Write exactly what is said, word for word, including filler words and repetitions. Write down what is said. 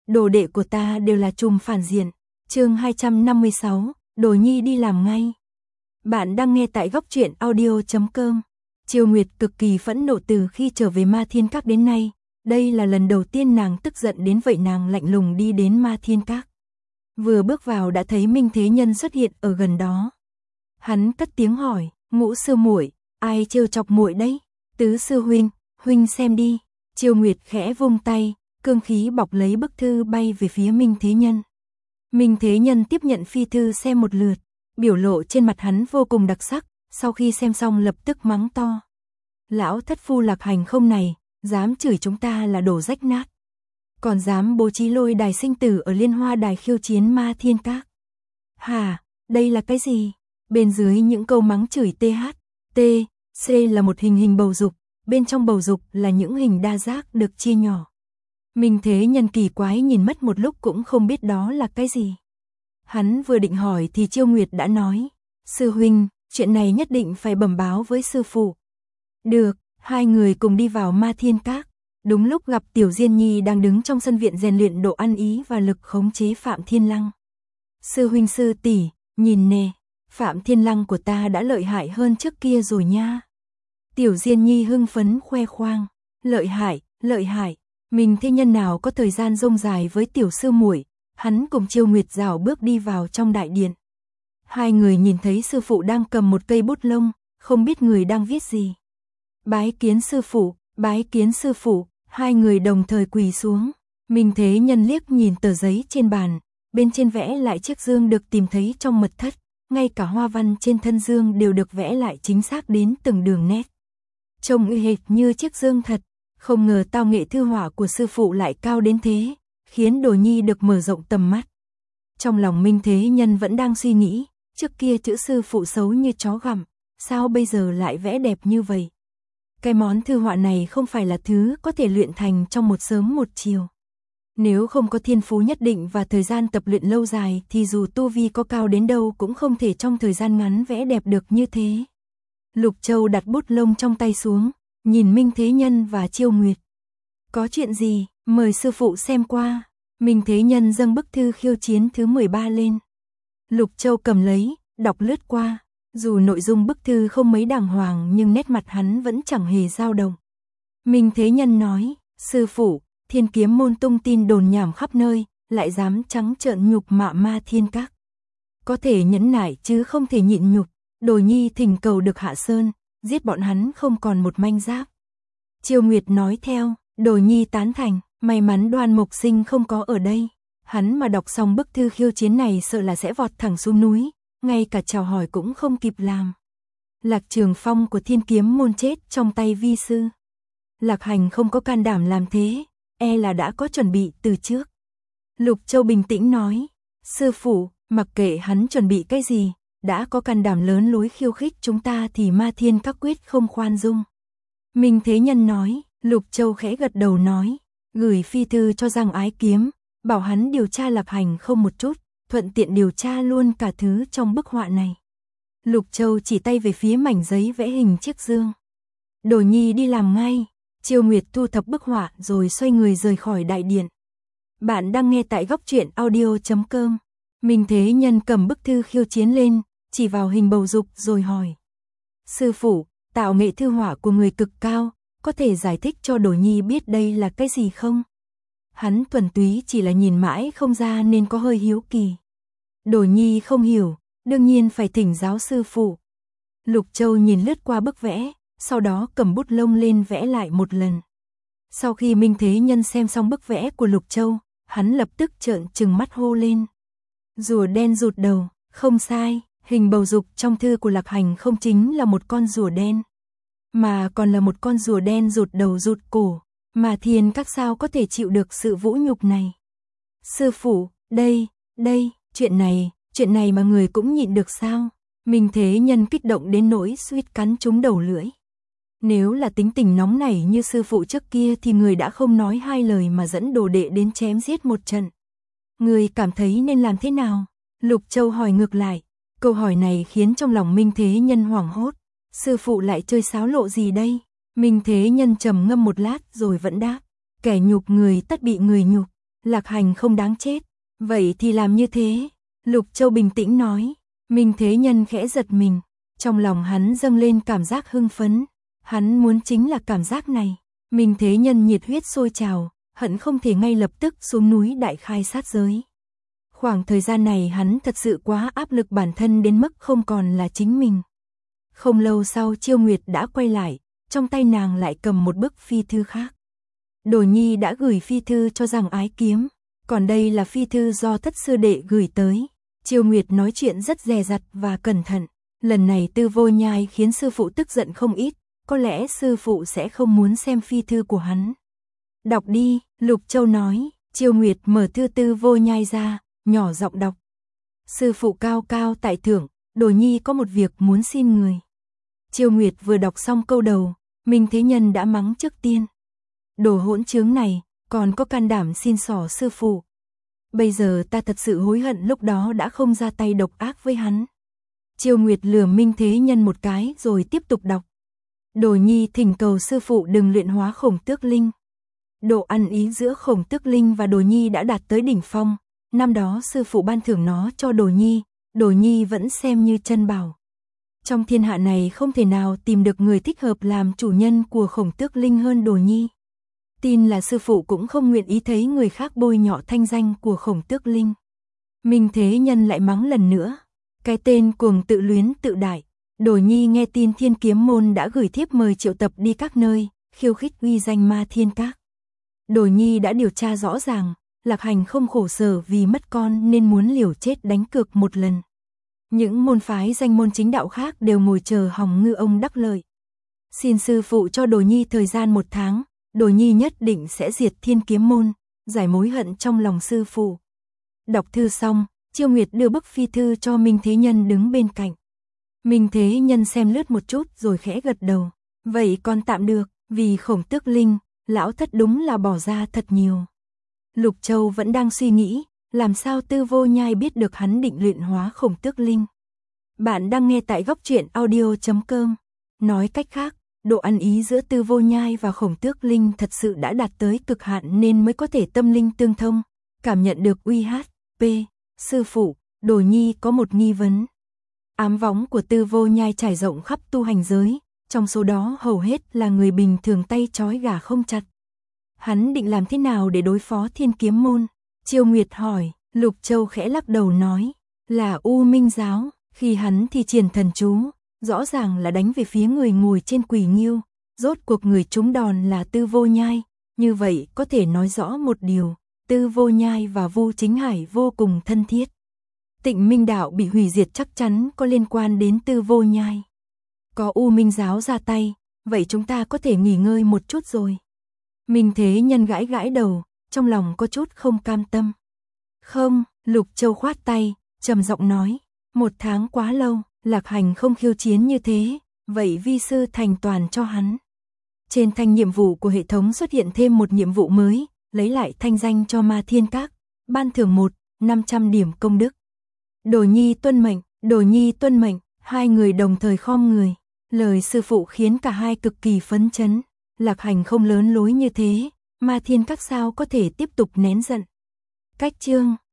đồ đệ của ta đều là trùm phản diện. Chương hai trăm năm mươi sáu, Đồ Nhi đi làm ngay. Bạn đang nghe tại góc truyện audio chấm com. Chiêu Nguyệt cực kỳ phẫn nộ từ khi trở về Ma Thiên Các đến nay, đây là lần đầu tiên nàng tức giận đến vậy. Nàng lạnh lùng đi đến Ma Thiên Các. Vừa bước vào đã thấy Minh Thế Nhân xuất hiện ở gần đó. Hắn cất tiếng hỏi, Ngũ sư muội, ai trêu chọc muội đấy? Tứ sư huynh, huynh xem đi. Chiêu Nguyệt khẽ vung tay, cương khí bọc lấy bức thư bay về phía Minh Thế Nhân. Minh Thế Nhân tiếp nhận phi thư xem một lượt, biểu lộ trên mặt hắn vô cùng đặc sắc, sau khi xem xong lập tức mắng to. Lão thất phu Lạc Hành không này, dám chửi chúng ta là đồ rách nát. Còn dám bố trí lôi đài sinh tử ở Liên Hoa Đài khiêu chiến Ma Thiên Các. Hà, đây là cái gì? Bên dưới những câu mắng chửi th, t, c là một hình hình bầu dục, bên trong bầu dục là những hình đa giác được chia nhỏ. Minh Thế Nhân kỳ quái nhìn mất một lúc cũng không biết đó là cái gì. Hắn vừa định hỏi thì Chiêu Nguyệt đã nói, sư huynh, chuyện này nhất định phải bẩm báo với sư phụ. Được, hai người cùng đi vào Ma Thiên Các. Đúng lúc gặp Tiểu Diên Nhi đang đứng trong sân viện rèn luyện độ ăn ý và lực khống chế Phạm Thiên Lăng. Sư huynh sư tỷ, nhìn nè, Phạm Thiên Lăng của ta đã lợi hại hơn trước kia rồi nha. Tiểu Diên Nhi hưng phấn khoe khoang, lợi hại, lợi hại. Mình thế nhân nào có thời gian rông dài với tiểu sư muội. Hắn cùng Chiêu Nguyệt rảo bước đi vào trong đại điện. Hai người nhìn thấy sư phụ đang cầm một cây bút lông, không biết người đang viết gì. Bái kiến sư phụ, bái kiến sư phụ, hai người đồng thời quỳ xuống. Minh Thế Nhân liếc nhìn tờ giấy trên bàn, bên trên vẽ lại chiếc dương được tìm thấy trong mật thất, ngay cả hoa văn trên thân dương đều được vẽ lại chính xác đến từng đường nét. Trông y hệt như chiếc dương thật, không ngờ tao nghệ thư họa của sư phụ lại cao đến thế, khiến Đồ Nhi được mở rộng tầm mắt. Trong lòng Minh Thế Nhân vẫn đang suy nghĩ, trước kia chữ sư phụ xấu như chó gặm, sao bây giờ lại vẽ đẹp như vậy? Cái món thư họa này không phải là thứ có thể luyện thành trong một sớm một chiều. Nếu không có thiên phú nhất định và thời gian tập luyện lâu dài thì dù tu vi có cao đến đâu cũng không thể trong thời gian ngắn vẽ đẹp được như thế. Lục Châu đặt bút lông trong tay xuống, nhìn Minh Thế Nhân và Chiêu Nguyệt. Có chuyện gì, mời sư phụ xem qua. Minh Thế Nhân dâng bức thư khiêu chiến thứ mười ba lên. Lục Châu cầm lấy, đọc lướt qua. Dù nội dung bức thư không mấy đàng hoàng nhưng nét mặt hắn vẫn chẳng hề dao động. Minh Thế Nhân nói, sư phụ, Thiên Kiếm môn tung tin đồn nhảm khắp nơi, lại dám trắng trợn nhục mạ Ma Thiên Các. Có thể nhẫn nại chứ không thể nhịn nhục. Đồ Nhi thỉnh cầu được hạ sơn, giết bọn hắn không còn một manh giáp. Chiêu Nguyệt nói theo, Đồ Nhi tán thành, may mắn Đoan Mộc Sinh không có ở đây. Hắn mà đọc xong bức thư khiêu chiến này sợ là sẽ vọt thẳng xuống núi, ngay cả chào hỏi cũng không kịp làm. Lạc Trường Phong của Thiên Kiếm môn chết trong tay vi sư. Lạc Hành không có can đảm làm thế, e là đã có chuẩn bị từ trước. Lục Châu bình tĩnh nói, sư phụ, mặc kệ hắn chuẩn bị cái gì, đã có can đảm lớn lối khiêu khích chúng ta thì Ma Thiên Các quyết không khoan dung. Minh Thế Nhân nói, Lục Châu khẽ gật đầu nói, gửi phi thư cho Giang Ái Kiếm, bảo hắn điều tra Lạc Hành không một chút, thuận tiện điều tra luôn cả thứ trong bức họa này. Lục Châu chỉ tay về phía mảnh giấy vẽ hình chiếc dương. Đồ Nhi đi làm ngay. Chiêu Nguyệt thu thập bức họa rồi xoay người rời khỏi đại điện. Bạn đang nghe tại góc truyện audio chấm com. Minh Thế Nhân cầm bức thư khiêu chiến lên, chỉ vào hình bầu dục rồi hỏi. Sư phụ, tạo nghệ thư họa của người cực cao, có thể giải thích cho Đồ Nhi biết đây là cái gì không? Hắn thuần túy chỉ là nhìn mãi không ra nên có hơi hiếu kỳ. Đồ Nhi không hiểu, đương nhiên phải thỉnh giáo sư phụ. Lục Châu nhìn lướt qua bức vẽ, sau đó cầm bút lông lên vẽ lại một lần. Sau khi Minh Thế Nhân xem xong bức vẽ của Lục Châu, hắn lập tức trợn trừng mắt hô lên. Rùa đen rụt đầu, không sai, hình bầu dục trong thư của Lạc Hành không chính là một con rùa đen, mà còn là một con rùa đen rụt đầu rụt cổ, mà Thiên Các sao có thể chịu được sự vũ nhục này. Sư phụ, đây, đây, chuyện này, chuyện này mà người cũng nhịn được sao? Minh Thế Nhân kích động đến nỗi suýt cắn trúng đầu lưỡi. Nếu là tính tình nóng nảy như sư phụ trước kia thì người đã không nói hai lời mà dẫn đồ đệ đến chém giết một trận. Người cảm thấy nên làm thế nào? Lục Châu hỏi ngược lại. Câu hỏi này khiến trong lòng Minh Thế Nhân hoảng hốt. Sư phụ lại chơi sáo lộ gì đây? Minh Thế Nhân trầm ngâm một lát rồi vẫn đáp. Kẻ nhục người tất bị người nhục. Lạc Hành không đáng chết. Vậy thì làm như thế. Lục Châu bình tĩnh nói. Minh Thế Nhân khẽ giật mình. Trong lòng hắn dâng lên cảm giác hưng phấn. Hắn muốn chính là cảm giác này. Minh Thế Nhân nhiệt huyết sôi trào, hận không thể ngay lập tức xuống núi đại khai sát giới. Khoảng thời gian này hắn thật sự quá áp lực bản thân đến mức không còn là chính mình. Không lâu sau Chiêu Nguyệt đã quay lại, trong tay nàng lại cầm một bức phi thư khác. Đồ Nhi đã gửi phi thư cho Giang Ái Kiếm, còn đây là phi thư do thất sư đệ gửi tới. Chiêu Nguyệt nói chuyện rất dè dặt và cẩn thận, lần này Tư Vô Nhai khiến sư phụ tức giận không ít, có lẽ sư phụ sẽ không muốn xem phi thư của hắn. Đọc đi, Lục Châu nói. Chiêu Nguyệt mở thư Tư Vô Nhai ra, nhỏ giọng đọc. Sư phụ cao cao tại thượng, Đồ Nhi có một việc muốn xin người. Chiêu Nguyệt vừa đọc xong câu đầu, Minh Thế Nhân đã mắng trước tiên. Đồ hỗn trướng này, còn có can đảm xin xỏ sư phụ. Bây giờ ta thật sự hối hận lúc đó đã không ra tay độc ác với hắn. Chiêu Nguyệt lừa Minh Thế Nhân một cái rồi tiếp tục đọc. Đồ Nhi thỉnh cầu sư phụ đừng luyện hóa Khổng Tước Linh. Độ ăn ý giữa Khổng Tước Linh và Đồ Nhi đã đạt tới đỉnh phong. Năm đó sư phụ ban thưởng nó cho Đồ Nhi, Đồ Nhi vẫn xem như chân bảo. Trong thiên hạ này không thể nào tìm được người thích hợp làm chủ nhân của Khổng Tước Linh hơn Đồ Nhi. Tin là sư phụ cũng không nguyện ý thấy người khác bôi nhọ thanh danh của Khổng Tước Linh. Minh Thế Nhân lại mắng lần nữa. Cái tên cuồng tự luyến tự đại. Đồ Nhi nghe tin Thiên Kiếm Môn đã gửi thiếp mời triệu tập đi các nơi, khiêu khích uy danh Ma Thiên Các. Đồ Nhi đã điều tra rõ ràng, Lạc Hành không khổ sở vì mất con nên muốn liều chết đánh cược một lần. Những môn phái danh môn chính đạo khác đều ngồi chờ hòng ngư ông đắc lợi. Xin sư phụ cho Đồ Nhi thời gian một tháng, Đồ Nhi nhất định sẽ diệt Thiên Kiếm Môn, giải mối hận trong lòng sư phụ. Đọc thư xong, Chiêu Nguyệt đưa bức phi thư cho Minh Thế Nhân đứng bên cạnh. Minh Thế Nhân xem lướt một chút rồi khẽ gật đầu. Vậy còn tạm được, vì Khổng Tước Linh, lão thất đúng là bỏ ra thật nhiều. Lục Châu vẫn đang suy nghĩ, làm sao Tư Vô Nhai biết được hắn định luyện hóa Khổng Tước Linh. Bạn đang nghe tại góc truyện audio chấm com. Nói cách khác, độ ăn ý giữa Tư Vô Nhai và Khổng Tước Linh thật sự đã đạt tới cực hạn nên mới có thể tâm linh tương thông, cảm nhận được uy hát. P. Sư phụ, Đồ Nhi có một nghi vấn. Ám võng của Tư Vô Nhai trải rộng khắp tu hành giới, trong số đó hầu hết là người bình thường tay trói gà không chặt. Hắn định làm thế nào để đối phó Thiên Kiếm Môn? Chiêu Nguyệt hỏi. Lục Châu khẽ lắc đầu nói, là U Minh Giáo. Khi hắn thi triển thần chú, rõ ràng là đánh về phía người ngồi trên Quỷ Nghiêu. Rốt cuộc người trúng đòn là Tư Vô Nhai. Như vậy có thể nói rõ một điều, Tư Vô Nhai và Vu Chính Hải vô cùng thân thiết. Tịnh Minh Đạo bị hủy diệt chắc chắn có liên quan đến Tư Vô Nhai. Có U Minh Giáo ra tay, vậy chúng ta có thể nghỉ ngơi một chút rồi. Minh Thế Nhân gãi gãi đầu, trong lòng có chút không cam tâm. Không, Lục Châu khoát tay, trầm giọng nói, một tháng quá lâu, Lạc Hành không khiêu chiến như thế, vậy vi sư thành toàn cho hắn. Trên thanh nhiệm vụ của hệ thống xuất hiện thêm một nhiệm vụ mới, lấy lại thanh danh cho Ma Thiên Các, ban thưởng một, năm trăm điểm công đức. Đồ Nhi tuân mệnh, Đồ Nhi tuân mệnh, hai người đồng thời khom người. Lời sư phụ khiến cả hai cực kỳ phấn chấn. Lạc Hành không lớn lối như thế, Ma Thiên Các sao có thể tiếp tục nén giận. Cách chương